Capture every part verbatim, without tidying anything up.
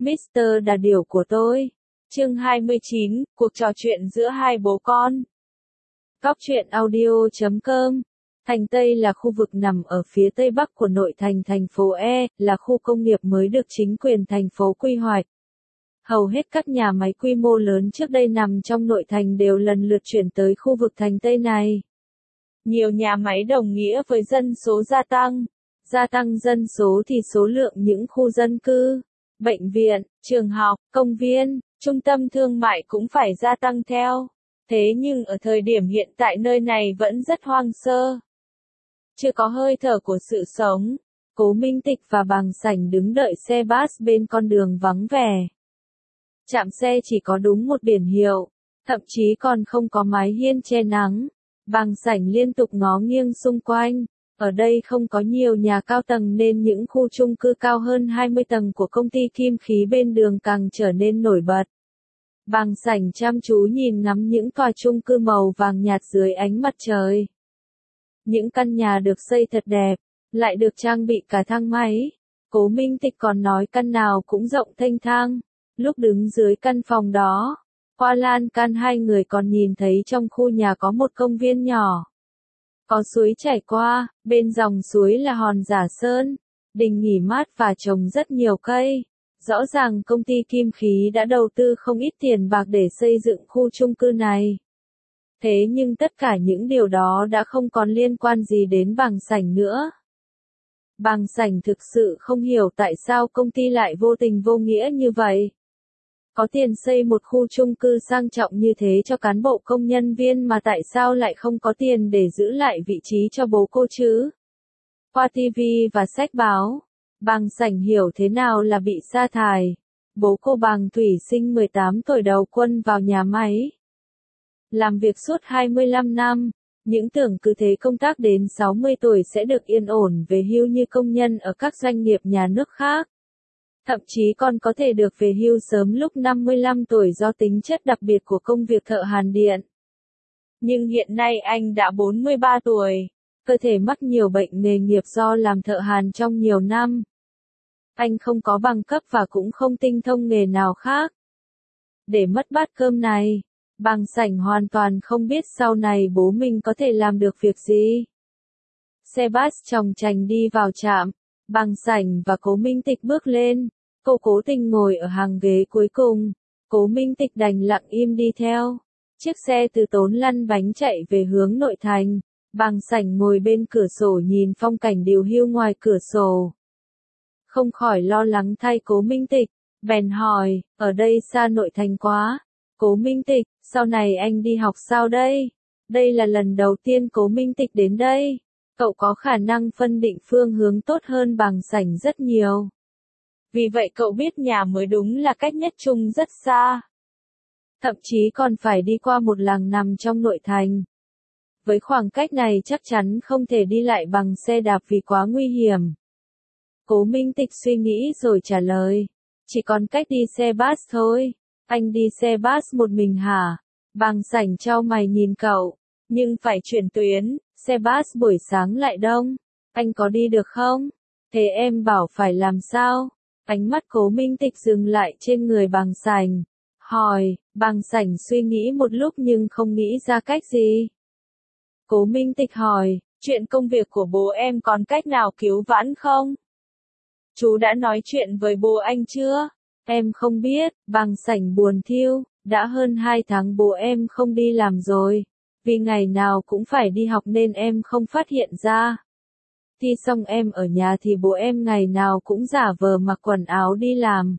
mít tơ Đà Điểu của tôi. Chương hai mươi chín, cuộc trò chuyện giữa hai bố con. Góc truyện audio chấm com. Thành Tây là khu vực nằm ở phía tây bắc của nội thành thành phố E, là khu công nghiệp mới được chính quyền thành phố quy hoạch. Hầu hết các nhà máy quy mô lớn trước đây nằm trong nội thành đều lần lượt chuyển tới khu vực Thành Tây này. Nhiều nhà máy đồng nghĩa với dân số gia tăng. Gia tăng dân số thì số lượng những khu dân cư, bệnh viện, trường học, công viên, trung tâm thương mại cũng phải gia tăng theo. Thế nhưng ở thời điểm hiện tại nơi này vẫn rất hoang sơ. Chưa có hơi thở của sự sống. Cố Minh Tịch và Bàng Sảnh đứng đợi xe bus bên con đường vắng vẻ. Trạm xe chỉ có đúng một biển hiệu, thậm chí còn không có mái hiên che nắng. Bàng Sảnh liên tục ngó nghiêng xung quanh. Ở đây không có nhiều nhà cao tầng nên những khu chung cư cao hơn hai mươi tầng của công ty kim khí bên đường càng trở nên nổi bật. Bàng Sảnh chăm chú nhìn ngắm những tòa chung cư màu vàng nhạt dưới ánh mặt trời. Những căn nhà được xây thật đẹp, lại được trang bị cả thang máy. Cố Minh Tịch còn nói căn nào cũng rộng thênh thang. Lúc đứng dưới căn phòng đó, qua lan can hai người còn nhìn thấy trong khu nhà có một công viên nhỏ. Có suối chảy qua, bên dòng suối là hòn Giả Sơn, đình nghỉ mát và trồng rất nhiều cây. Rõ ràng công ty kim khí đã đầu tư không ít tiền bạc để xây dựng khu chung cư này. Thế nhưng tất cả những điều đó đã không còn liên quan gì đến Bàng Sảnh nữa. Bàng Sảnh thực sự không hiểu tại sao công ty lại vô tình vô nghĩa như vậy. Có tiền xây một khu chung cư sang trọng như thế cho cán bộ công nhân viên mà tại sao lại không có tiền để giữ lại vị trí cho bố cô chứ? Qua ti vi và sách báo, Bàng Sảnh hiểu thế nào là bị sa thải. Bố cô Bàng Thủy Sinh mười tám tuổi đầu quân vào nhà máy. Làm việc suốt hai mươi lăm năm, những tưởng cứ thế công tác đến sáu mươi tuổi sẽ được yên ổn về hưu như công nhân ở các doanh nghiệp nhà nước khác. Thậm chí còn có thể được về hưu sớm lúc năm mươi lăm tuổi do tính chất đặc biệt của công việc thợ hàn điện. Nhưng hiện nay anh đã bốn mươi ba tuổi, cơ thể mắc nhiều bệnh nghề nghiệp do làm thợ hàn trong nhiều năm. Anh không có bằng cấp và cũng không tinh thông nghề nào khác. Để mất bát cơm này, Bàng Sảnh hoàn toàn không biết sau này bố mình có thể làm được việc gì. Xe bus chòng chành đi vào trạm. Bàng Sảnh và Cố Minh Tịch bước lên, cô cố tình ngồi ở hàng ghế cuối cùng, Cố Minh Tịch đành lặng im đi theo. Chiếc xe từ Tốn lăn bánh chạy về hướng nội thành, Bàng Sảnh ngồi bên cửa sổ nhìn phong cảnh điều hưu ngoài cửa sổ. Không khỏi lo lắng thay Cố Minh Tịch, bèn hỏi, ở đây xa nội thành quá. Cố Minh Tịch, sau này anh đi học sao đây? Đây là lần đầu tiên Cố Minh Tịch đến đây. Cậu có khả năng phân định phương hướng tốt hơn Bàng Sảnh rất nhiều. Vì vậy cậu biết nhà mới đúng là cách nhất trung rất xa. Thậm chí còn phải đi qua một làng nằm trong nội thành. Với khoảng cách này chắc chắn không thể đi lại bằng xe đạp vì quá nguy hiểm. Cố Minh Tịch suy nghĩ rồi trả lời. Chỉ còn cách đi xe bus thôi. Anh đi xe bus một mình hả? Bàng Sảnh chau mày nhìn cậu. Nhưng phải chuyển tuyến. Xe bus buổi sáng lại đông, anh có đi được không? Thế em bảo phải làm sao? Ánh mắt Cố Minh Tịch dừng lại trên người Bàng Sảnh. Hỏi, Bàng Sảnh suy nghĩ một lúc nhưng không nghĩ ra cách gì. Cố Minh Tịch hỏi, chuyện công việc của bố em còn cách nào cứu vãn không? Chú đã nói chuyện với bố anh chưa? Em không biết, Bàng Sảnh buồn thiu, đã hơn hai tháng bố em không đi làm rồi. Vì ngày nào cũng phải đi học nên em không phát hiện ra. Thi xong em ở nhà thì bố em ngày nào cũng giả vờ mặc quần áo đi làm.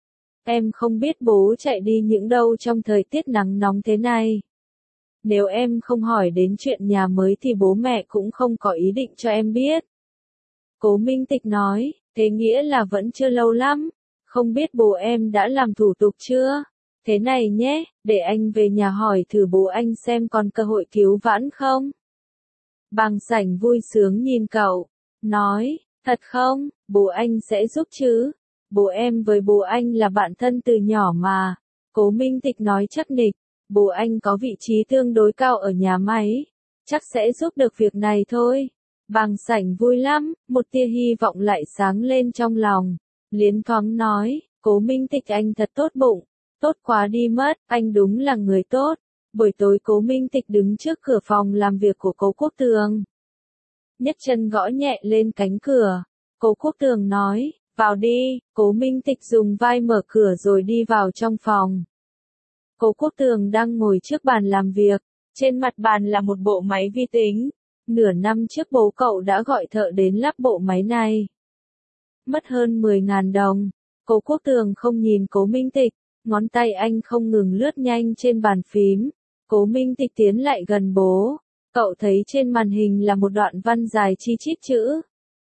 Em không biết bố chạy đi những đâu trong thời tiết nắng nóng thế này. Nếu em không hỏi đến chuyện nhà mới thì bố mẹ cũng không có ý định cho em biết. Cố Minh Tịch nói, thế nghĩa là vẫn chưa lâu lắm. Không biết bố em đã làm thủ tục chưa? Thế này nhé, để anh về nhà hỏi thử bố anh xem còn cơ hội cứu vãn không? Bàng Sảnh vui sướng nhìn cậu, nói, thật không, bố anh sẽ giúp chứ? Bố em với bố anh là bạn thân từ nhỏ mà. Cố Minh Tịch nói chắc nịch, bố anh có vị trí tương đối cao ở nhà máy, chắc sẽ giúp được việc này thôi. Bàng Sảnh vui lắm, một tia hy vọng lại sáng lên trong lòng. Liến thoáng nói, Cố Minh Tịch anh thật tốt bụng, tốt quá đi mất, anh đúng là người tốt. Buổi tối Cố Minh Tịch đứng trước cửa phòng làm việc của Cố Quốc Tường. Nhấc chân gõ nhẹ lên cánh cửa. Cố Quốc Tường nói, vào đi. Cố Minh Tịch dùng vai mở cửa rồi đi vào trong phòng. Cố Quốc Tường đang ngồi trước bàn làm việc. Trên mặt bàn là một bộ máy vi tính. Nửa năm trước bố cậu đã gọi thợ đến lắp bộ máy này. Mất hơn mười ngàn đồng. Cố Quốc Tường không nhìn Cố Minh Tịch. Ngón tay anh không ngừng lướt nhanh trên bàn phím. Cố Minh Tịch tiến lại gần bố. Cậu thấy trên màn hình là một đoạn văn dài chi chít chữ.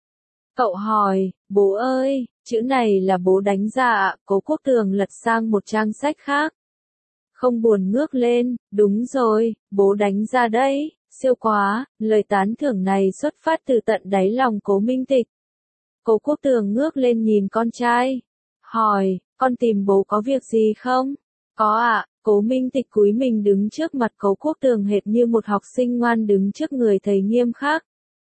Cậu hỏi, bố ơi, chữ này là bố đánh ra ạ? Cố Quốc Tường lật sang một trang sách khác. Không buồn ngước lên, đúng rồi, bố đánh ra đấy, siêu quá, lời tán thưởng này xuất phát từ tận đáy lòng Cố Minh Tịch. Cố Quốc Tường ngước lên nhìn con trai. Hỏi, con tìm bố có việc gì không? Có ạ. Cố Minh Tịch cúi mình đứng trước mặt Cố Quốc Tường hệt như một học sinh ngoan đứng trước người thầy nghiêm khắc.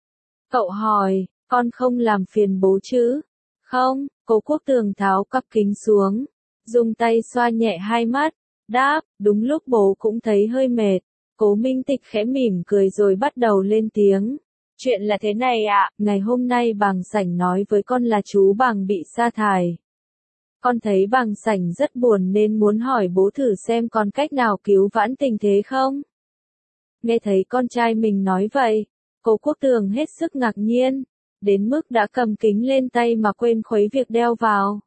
Cậu hỏi, con không làm phiền bố chứ? Không. Cố Quốc Tường tháo cặp kính xuống, dùng tay xoa nhẹ hai mắt, đáp, đúng lúc bố cũng thấy hơi mệt. Cố Minh Tịch khẽ mỉm cười rồi bắt đầu lên tiếng. Chuyện là thế này ạ, ngày hôm nay Bàng Sảnh nói với con là chú Bàng bị sa thải. Con thấy Bàng Sảnh rất buồn nên muốn hỏi bố thử xem còn cách nào cứu vãn tình thế không? Nghe thấy con trai mình nói vậy, Cố Quốc Tường hết sức ngạc nhiên, đến mức đã cầm kính lên tay mà quên khuấy việc đeo vào.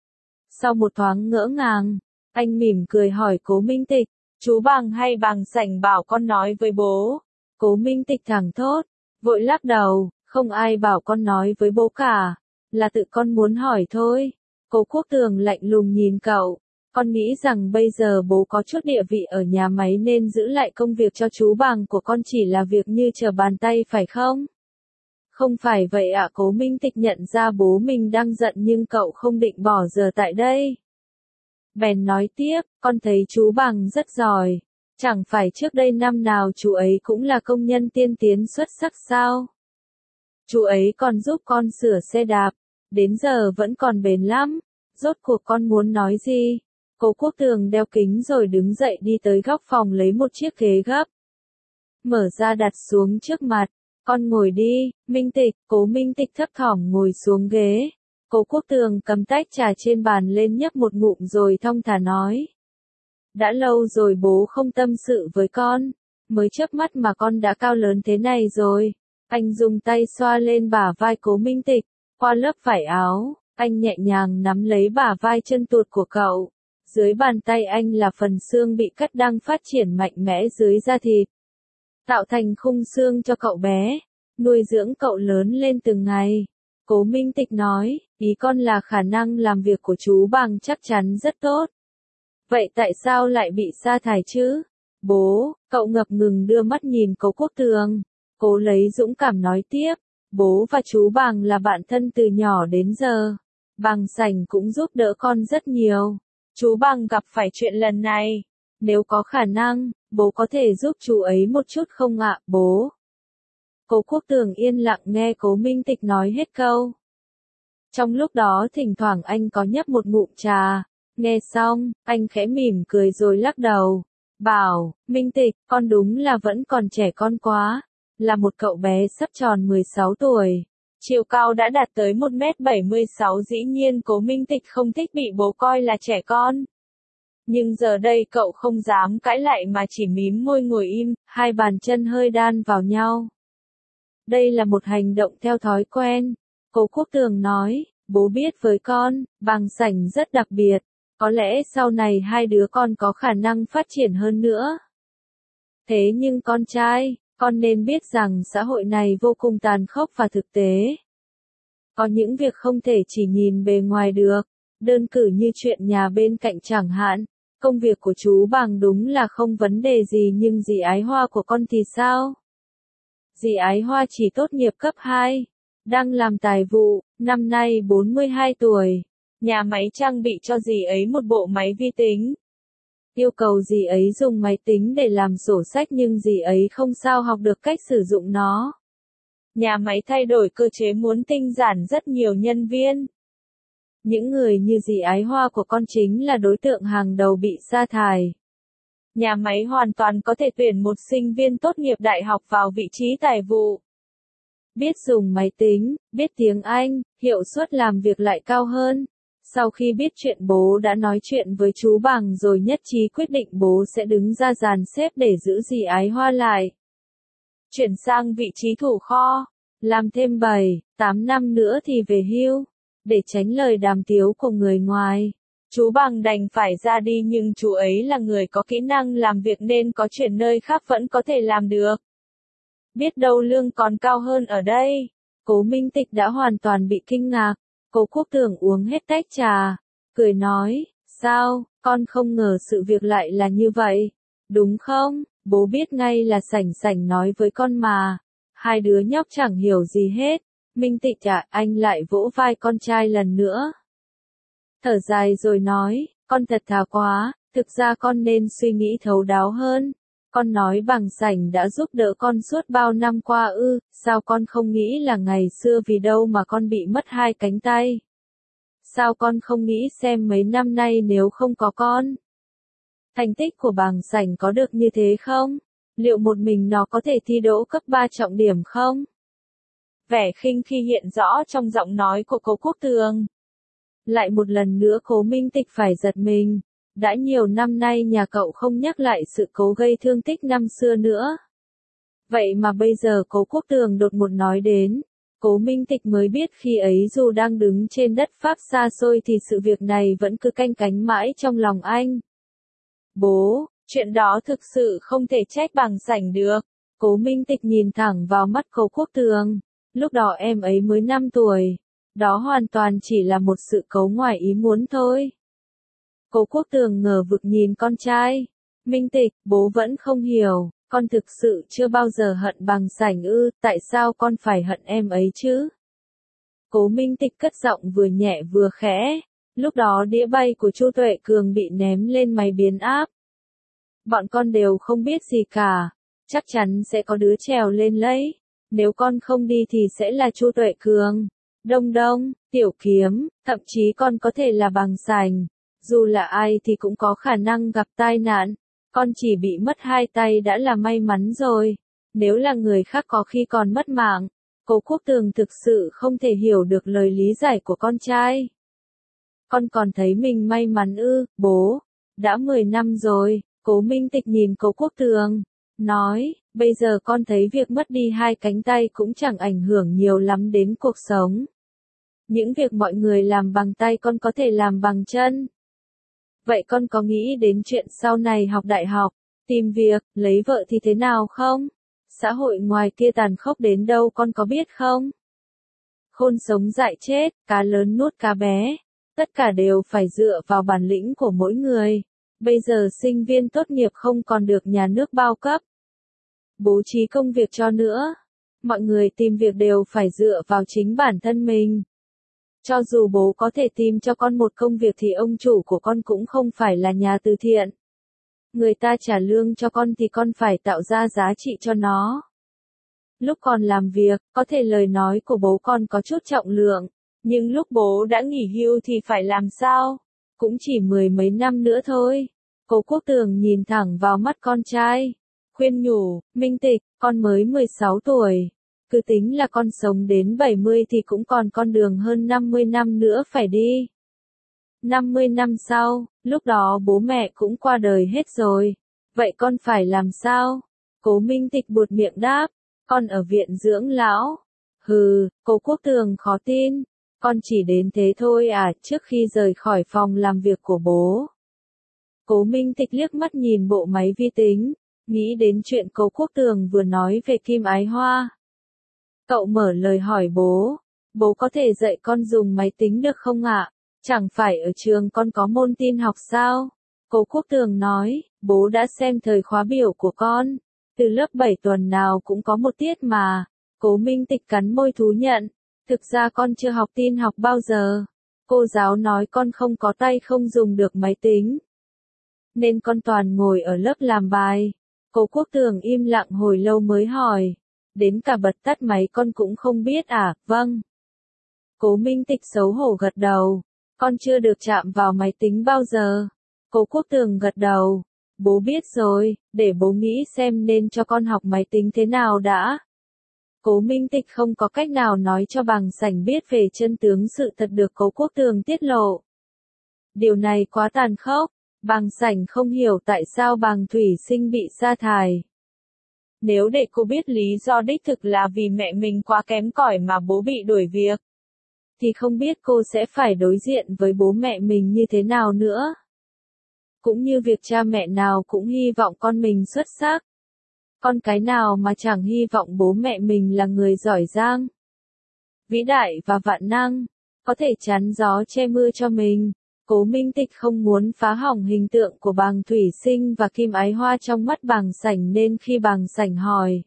Sau một thoáng ngỡ ngàng, anh mỉm cười hỏi Cố Minh Tịch, chú Bàng hay Bàng Sảnh bảo con nói với bố? Cố Minh Tịch thẳng thốt, vội lắc đầu, không ai bảo con nói với bố cả, là tự con muốn hỏi thôi. Cố Quốc Tường lạnh lùng nhìn cậu, con nghĩ rằng bây giờ bố có chút địa vị ở nhà máy nên giữ lại công việc cho chú Bàng của con chỉ là việc như trở bàn tay phải không? Không phải vậy ạ. Cố Minh Tịch nhận ra bố mình đang giận nhưng cậu không định bỏ giờ tại đây. Bèn nói tiếp, con thấy chú Bàng rất giỏi, chẳng phải trước đây năm nào chú ấy cũng là công nhân tiên tiến xuất sắc sao? Chú ấy còn giúp con sửa xe đạp, đến giờ vẫn còn bền lắm. Rốt cuộc con muốn nói gì? Cố Quốc Tường đeo kính rồi đứng dậy đi tới góc phòng lấy một chiếc ghế gấp. Mở ra đặt xuống trước mặt. Con ngồi đi, Minh Tịch. Cố Minh Tịch thấp thỏm ngồi xuống ghế. Cố Quốc Tường cầm tách trà trên bàn lên nhấp một ngụm rồi thong thả nói. Đã lâu rồi bố không tâm sự với con. Mới chớp mắt mà con đã cao lớn thế này rồi. Anh dùng tay xoa lên bả vai Cố Minh Tịch. Qua lớp vải áo, anh nhẹ nhàng nắm lấy bả vai chân tuột của cậu. Dưới bàn tay anh là phần xương bị cắt đang phát triển mạnh mẽ dưới da thịt. Tạo thành khung xương cho cậu bé. Nuôi dưỡng cậu lớn lên từng ngày. Cố Minh Tịch nói, ý con là khả năng làm việc của chú Bàng chắc chắn rất tốt. Vậy tại sao lại bị sa thải chứ? Bố, cậu ngập ngừng đưa mắt nhìn Cố Quốc Tường. Cố lấy dũng cảm nói tiếp. Bố và chú Bàng là bạn thân từ nhỏ đến giờ. Bàng Sảnh cũng giúp đỡ con rất nhiều. Chú Bàng gặp phải chuyện lần này. Nếu có khả năng, bố có thể giúp chú ấy một chút không ạ, bố? Cố Quốc Tường yên lặng nghe Cố Minh Tịch nói hết câu. Trong lúc đó thỉnh thoảng anh có nhấp một ngụm trà. Nghe xong, anh khẽ mỉm cười rồi lắc đầu. Bảo, Minh Tịch, con đúng là vẫn còn trẻ con quá. Là một cậu bé sắp tròn mười sáu tuổi. Chiều cao đã đạt tới một mét bảy mươi sáu. Dĩ nhiên Cố Minh Tịch không thích bị bố coi là trẻ con. Nhưng giờ đây cậu không dám cãi lại mà chỉ mím môi ngồi im, hai bàn chân hơi đan vào nhau. Đây là một hành động theo thói quen. Cố Quốc Tường nói, bố biết với con, Bàng Sảnh rất đặc biệt. Có lẽ sau này hai đứa con có khả năng phát triển hơn nữa. Thế nhưng con trai, con nên biết rằng xã hội này vô cùng tàn khốc và thực tế. Có những việc không thể chỉ nhìn bề ngoài được. Đơn cử như chuyện nhà bên cạnh chẳng hạn. Công việc của chú Bàng đúng là không vấn đề gì nhưng dì Ái Hoa của con thì sao? Dì Ái Hoa chỉ tốt nghiệp cấp hai. Đang làm tài vụ, năm nay bốn mươi hai tuổi. Nhà máy trang bị cho dì ấy một bộ máy vi tính. Yêu cầu dì ấy dùng máy tính để làm sổ sách nhưng dì ấy không sao học được cách sử dụng nó. Nhà máy thay đổi cơ chế muốn tinh giản rất nhiều nhân viên. Những người như dì Ái Hoa của con chính là đối tượng hàng đầu bị sa thải. Nhà máy hoàn toàn có thể tuyển một sinh viên tốt nghiệp đại học vào vị trí tài vụ. Biết dùng máy tính, biết tiếng Anh, hiệu suất làm việc lại cao hơn. Sau khi biết chuyện bố đã nói chuyện với chú Bằng rồi nhất trí quyết định bố sẽ đứng ra dàn xếp để giữ dì Ái Hoa lại. Chuyển sang vị trí thủ kho, làm thêm bảy, tám năm nữa thì về hưu. Để tránh lời đàm tiếu của người ngoài, chú Bằng đành phải ra đi nhưng chú ấy là người có kỹ năng làm việc nên có chuyển nơi khác vẫn có thể làm được. Biết đâu lương còn cao hơn ở đây. Cố Minh Tịch đã hoàn toàn bị kinh ngạc. Cố Quốc Tường uống hết tách trà, cười nói, sao, con không ngờ sự việc lại là như vậy, đúng không? Bố biết ngay là Sảnh Sảnh nói với con mà. Hai đứa nhóc chẳng hiểu gì hết. Minh Tịch à, anh lại vỗ vai con trai lần nữa. Thở dài rồi nói, con thật thà quá, thực ra con nên suy nghĩ thấu đáo hơn. Con nói Bằng Sảnh đã giúp đỡ con suốt bao năm qua ư, sao con không nghĩ là ngày xưa vì đâu mà con bị mất hai cánh tay? Sao con không nghĩ xem mấy năm nay nếu không có con? Thành tích của Bằng Sảnh có được như thế không? Liệu một mình nó có thể thi đỗ cấp ba trọng điểm không? Vẻ khinh khi hiện rõ trong giọng nói của Cố Quốc Tường. Lại một lần nữa Cố Minh Tịch phải giật mình. Đã nhiều năm nay nhà cậu không nhắc lại sự cố gây thương tích năm xưa nữa. Vậy mà bây giờ Cố Quốc Tường đột ngột nói đến. Cố Minh Tịch mới biết khi ấy dù đang đứng trên đất Pháp xa xôi thì sự việc này vẫn cứ canh cánh mãi trong lòng anh. Bố, chuyện đó thực sự không thể trách Bằng Sảnh được. Cố Minh Tịch nhìn thẳng vào mắt Cố Quốc Tường. Lúc đó em ấy mới năm tuổi. Đó hoàn toàn chỉ là một sự cố ngoài ý muốn thôi. Cố Quốc Tường ngờ vực nhìn con trai. Minh Tịch, bố vẫn không hiểu, con thực sự chưa bao giờ hận Bằng Sảnh ư, tại sao con phải hận em ấy chứ? Cố Minh Tịch cất giọng vừa nhẹ vừa khẽ. Lúc đó đĩa bay của Chu Tuệ Cường bị ném lên máy biến áp. Bọn con đều không biết gì cả, chắc chắn sẽ có đứa trèo lên lấy. Nếu con không đi thì sẽ là Chu Tuệ Cường, Đông Đông, Tiểu Kiếm, thậm chí con có thể là Bằng Sảnh. Dù là ai thì cũng có khả năng gặp tai nạn. Con chỉ bị mất hai tay đã là may mắn rồi. Nếu là người khác có khi còn mất mạng. Cố Quốc Tường thực sự không thể hiểu được lời lý giải của con trai. Con còn thấy mình may mắn ư, bố. Đã mười năm rồi. Cố Minh Tịch nhìn Cố Quốc Tường. Nói, bây giờ con thấy việc mất đi hai cánh tay cũng chẳng ảnh hưởng nhiều lắm đến cuộc sống. Những việc mọi người làm bằng tay con có thể làm bằng chân. Vậy con có nghĩ đến chuyện sau này học đại học, tìm việc, lấy vợ thì thế nào không? Xã hội ngoài kia tàn khốc đến đâu con có biết không? Khôn sống dại chết, cá lớn nuốt cá bé. Tất cả đều phải dựa vào bản lĩnh của mỗi người. Bây giờ sinh viên tốt nghiệp không còn được nhà nước bao cấp. Bố trí công việc cho nữa. Mọi người tìm việc đều phải dựa vào chính bản thân mình. Cho dù bố có thể tìm cho con một công việc thì ông chủ của con cũng không phải là nhà từ thiện. Người ta trả lương cho con thì con phải tạo ra giá trị cho nó. Lúc còn làm việc, có thể lời nói của bố con có chút trọng lượng, nhưng lúc bố đã nghỉ hưu thì phải làm sao? Cũng chỉ mười mấy năm nữa thôi. Cố Quốc Tường nhìn thẳng vào mắt con trai, khuyên nhủ, Minh Tịch, con mới mười sáu tuổi. Cứ tính là con sống đến bảy mươi thì cũng còn con đường hơn năm mươi năm nữa phải đi. năm mươi năm sau, lúc đó bố mẹ cũng qua đời hết rồi. Vậy con phải làm sao? Cố Minh Tịch buột miệng đáp, con ở viện dưỡng lão. Hừ, Cố Quốc Tường khó tin. Con chỉ đến thế thôi à, trước khi rời khỏi phòng làm việc của bố. Cố Minh Tịch liếc mắt nhìn bộ máy vi tính, nghĩ đến chuyện Cố Quốc Tường vừa nói về Kim Ái Hoa. Cậu mở lời hỏi bố, bố có thể dạy con dùng máy tính được không ạ? Chẳng phải ở trường con có môn tin học sao? Cố Quốc Tường nói, bố đã xem thời khóa biểu của con, từ lớp bảy tuần nào cũng có một tiết mà. Cố Minh Tịch cắn môi thú nhận, thực ra con chưa học tin học bao giờ. Cô giáo nói con không có tay không dùng được máy tính, nên con toàn ngồi ở lớp làm bài. Cố Quốc Tường im lặng hồi lâu mới hỏi, đến cả bật tắt máy con cũng không biết à? Vâng. Cố Minh Tịch xấu hổ gật đầu, Con chưa được chạm vào máy tính bao giờ. Cố Quốc Tường gật đầu. Bố biết rồi, để bố nghĩ xem nên cho con học máy tính thế nào đã. Cố Minh Tịch không có cách nào nói cho Bàng Sảnh biết về chân tướng sự thật được Cố Quốc Tường tiết lộ. Điều này quá tàn khốc, Bàng Sảnh không hiểu tại sao Bàng Thủy Sinh bị sa thải. Nếu để cô biết lý do đích thực là vì mẹ mình quá kém cỏi mà bố bị đuổi việc, thì không biết cô sẽ phải đối diện với bố mẹ mình như thế nào nữa. Cũng như việc cha mẹ nào cũng hy vọng con mình xuất sắc. Con cái nào mà chẳng hy vọng bố mẹ mình là người giỏi giang, vĩ đại và vạn năng, có thể chắn gió che mưa cho mình. Cố Minh Tịch không muốn phá hỏng hình tượng của Bàng Thủy Sinh và Kim Ái Hoa trong mắt Bàng Sảnh nên khi Bàng Sảnh hỏi,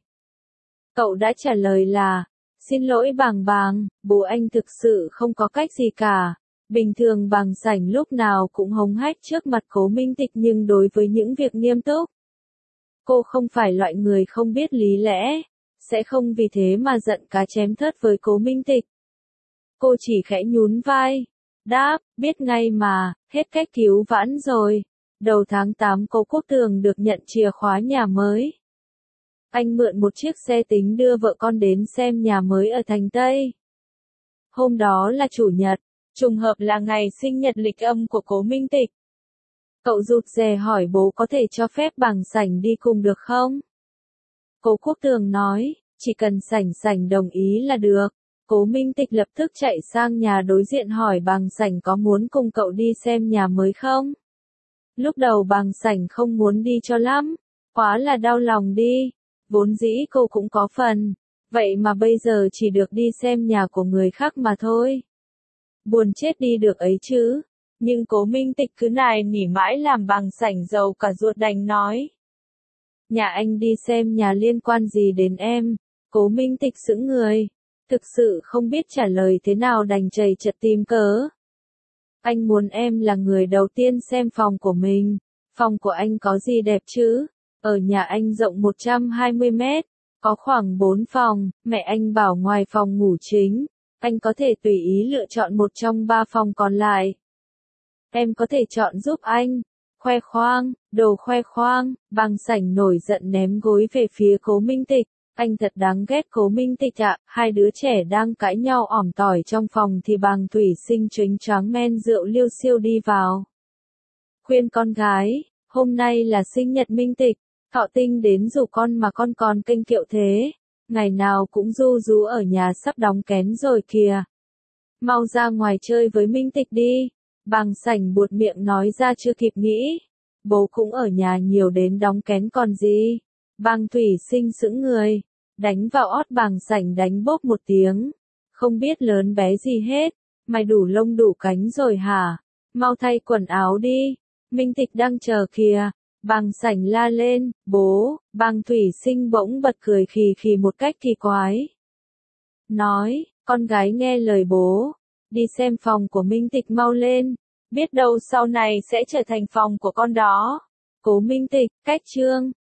cậu đã trả lời là, xin lỗi Bàng Bàng, bố anh thực sự không có cách gì cả. Bình thường Bàng Sảnh lúc nào cũng hống hách trước mặt Cố Minh Tịch nhưng đối với những việc nghiêm túc, cô không phải loại người không biết lý lẽ, sẽ không vì thế mà giận cá chém thớt với Cố Minh Tịch. Cô chỉ khẽ nhún vai, đáp, biết ngay mà, hết cách cứu vãn rồi. Đầu tháng tám Cố Quốc Tường được nhận chìa khóa nhà mới. Anh mượn một chiếc xe tính đưa vợ con đến xem nhà mới ở thành Tây. Hôm đó là Chủ nhật, trùng hợp là ngày sinh nhật lịch âm của Cố Minh Tịch. Cậu rụt rè hỏi bố có thể cho phép Bàng Sảnh đi cùng được không? Cố Quốc Tường nói, chỉ cần Sảnh Sảnh đồng ý là được. Cố Minh Tịch lập tức chạy sang nhà đối diện hỏi Bàng Sảnh có muốn cùng cậu đi xem nhà mới không? Lúc đầu Bàng Sảnh không muốn đi cho lắm, quá là đau lòng đi, vốn dĩ cô cũng có phần, vậy mà bây giờ chỉ được đi xem nhà của người khác mà thôi. Buồn chết đi được ấy chứ, nhưng Cố Minh Tịch cứ nài nỉ mãi làm Bàng Sảnh giàu cả ruột đành nói. Nhà anh đi xem nhà liên quan gì đến em? Cố Minh Tịch sững người, thực sự không biết trả lời thế nào đành chầy chật tìm cớ. Anh muốn em là người đầu tiên xem phòng của mình, phòng của anh có gì đẹp chứ? Ở nhà anh rộng một trăm hai mươi mét, có khoảng bốn phòng, mẹ anh bảo ngoài phòng ngủ chính, anh có thể tùy ý lựa chọn một trong ba phòng còn lại. Em có thể chọn giúp anh. Khoe khoang, đồ khoe khoang, Bàng Sảnh nổi giận ném gối về phía Cố Minh Tịch. Anh thật đáng ghét Cố Minh Tịch ạ. Hai đứa trẻ đang cãi nhau ỏm tỏi trong phòng thì Bàng Thủy Sinh chónh choáng men rượu liêu xiêu đi vào. Khuyên con gái, hôm nay là sinh nhật Minh Tịch, Thọ Tinh đến rủ con mà con còn kênh kiệu thế. Ngày nào cũng ru rú ở nhà sắp đóng kén rồi kìa. Mau ra ngoài chơi với Minh Tịch đi. Bàng Sảnh buột miệng nói ra chưa kịp nghĩ. Bố cũng ở nhà nhiều đến đóng kén còn gì. Bàng Thủy Sinh sững người, đánh vào ót Bàng Sảnh đánh bốp một tiếng. Không biết lớn bé gì hết, mày đủ lông đủ cánh rồi hả? Mau thay quần áo đi, Minh Tịch đang chờ kìa. Bàng Sảnh la lên, bố. Bàng Thủy Sinh bỗng bật cười khì khì một cách kỳ quái. Nói, con gái nghe lời bố, đi xem phòng của Minh Tịch mau lên, biết đâu sau này sẽ trở thành phòng của con đó. Cố Minh Tịch, cách chương.